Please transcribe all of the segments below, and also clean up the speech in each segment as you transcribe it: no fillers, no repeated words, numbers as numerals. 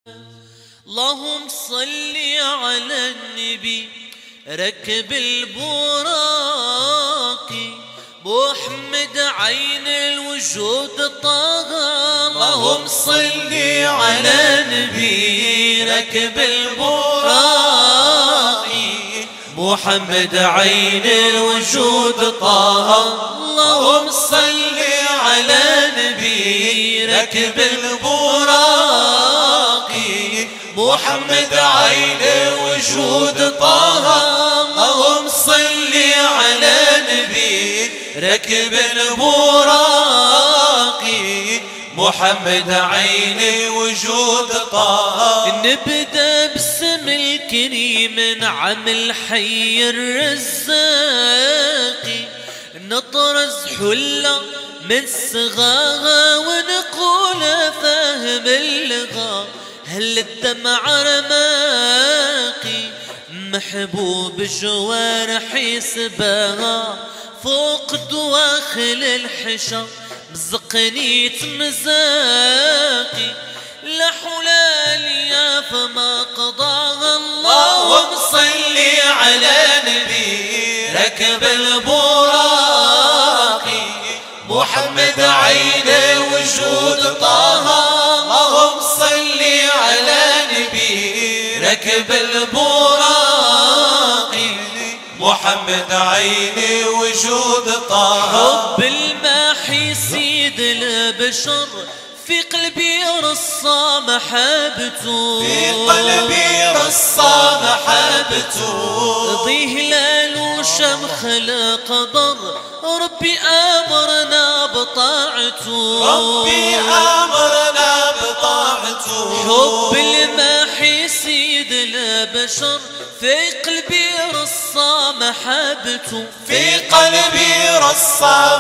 اللهم صل على النبي ركب البراق محمد عين الوجود طه. اللهم صل على النبي ركب البراق محمد عين الوجود طه. اللهم صل على النبي ركب البراق محمد عين الوجود طه. اللهم صل على النبي ركب البراق محمد عين الوجود طه. نبدأ باسم الكريم نعم الحي الرزاق نطرز حلة من صغاها ونقول فاهم اللغة هل الدمع رماقي محبوب جوارح يسباها فوق دواخل الحشا مزقني تمزاقي لا حلالي فما قضاها. اللهم صل على نبي ركب البراق محمد عين الوجود طه. اللهم صل على نبي ركب البراق محمد عين الوجود طه. حب الماحي سيد البشر في قلبي رصى محبته في قلبي رصى محبته ضيه لال وشمخ القدر ربي أمرنا بطاعته ربي أمرنا بطاعته. حب الماحي سيد البشر في قلبي رصى محبته في قلبي رصى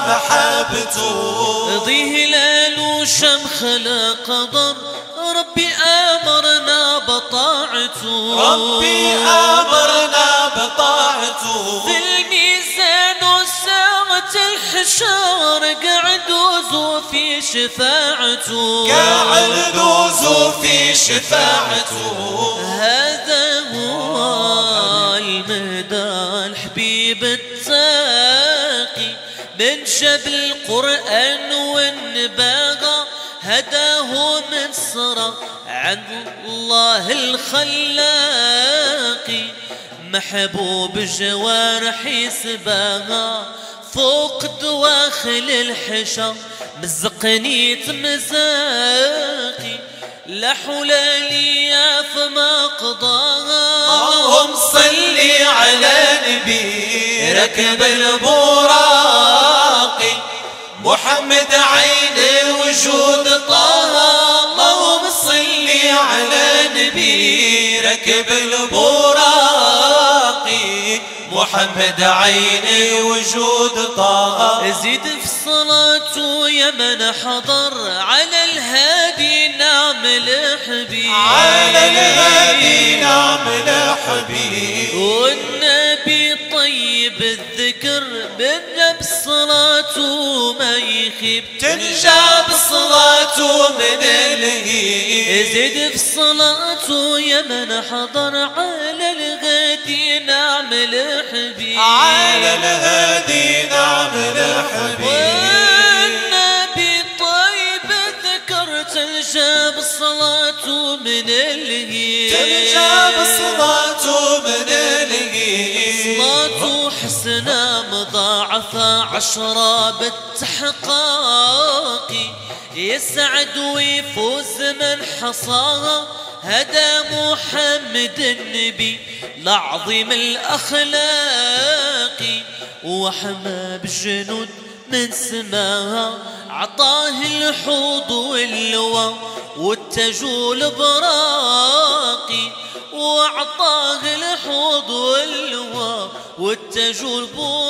محبته ضيه لال وشمخ القدر ربي أمرنا بطاعته ربي أمرنا بطاعته. في الميزان وساعة الحشار قاعد وزو في شفاعته قاعد وزو في شفاعته. هذا هو المهدى الحبيب التاقي من جبل القرآن والنباغة هداه من صرى عن الله الخلاقي محبوب جوارح يسباها فوق دواخل الحشا مزقني تمزاقي لا حلالي فما قضاها. اللهم صل على نبي ركب البراق محمد عين الوجود طه. اللهم صل على نبي ركب البراق محمد عين الوجود طه. زيد في صلاته يا من حضر على الهادي نعم الحبيب على الهادي نعم الحبيب. والنبي طيب الذكر منا بصلاته ما يخيب تنجى بصلاته من الهيب. زيد في صلاته يا من حضر على الهادي نعم الحبيب على الهادي نعم الحبيب. والنبي طيب الذكر تنجى بصلاته من الهيب تنجى بصلاته من الهيب. صلاته حسنة مضاعفة عشرة بالتحقاق يسعد ويفوز من حصاها هدى محمد النبي العظيم الأخلاق وحمى بالجنود من سماها عطاه الحوض واللواء والتجول براقي وعطاه الحوض واللواء والتجول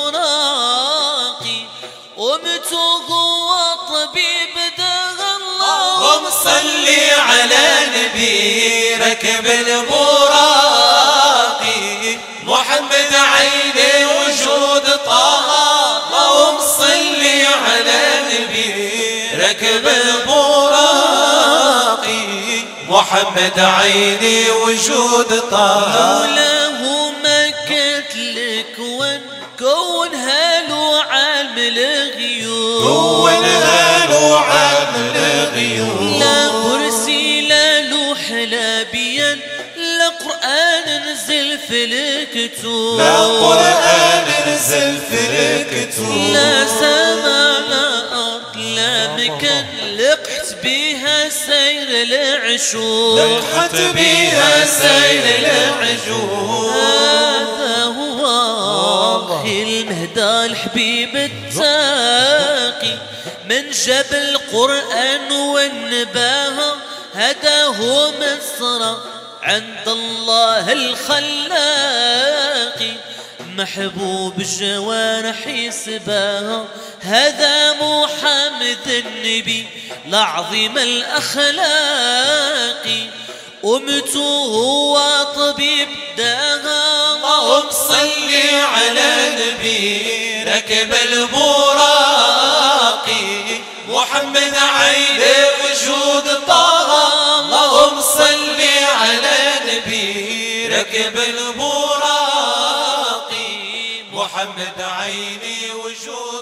براقي ومته هو طبيب دغ. اللهم صل على نبي ركب البراق محمد عين الوجود طه. اللهم صل على نبي ركب البراق محمد عيني وجود طه. لولاه ما كتلك كونها له عامل غيوب، كونها له عامل غيوب. لا كرسي لا لوح لا بيان، لا قرآن نزل في الكتب، لا قرآن نزل في الكتب. لا سما لا أرض لا مكان لقحت بها سير العشوق، لقحت بها سير العشوق. هذا هو أخي المهدى الحبيب التاقي، من جاب القرآن والنباهة، هذا هو مصر عند الله الخلاق، محبوب الجوارح يسباها، هذا محمد النبي العظيم الأخلاق، أمته هو طبيب داها. اللهم صل على نبي ركب البراق، محمد عيني وجود طه. اللهم صل على نبي ركب البراق، محمد عيني وجود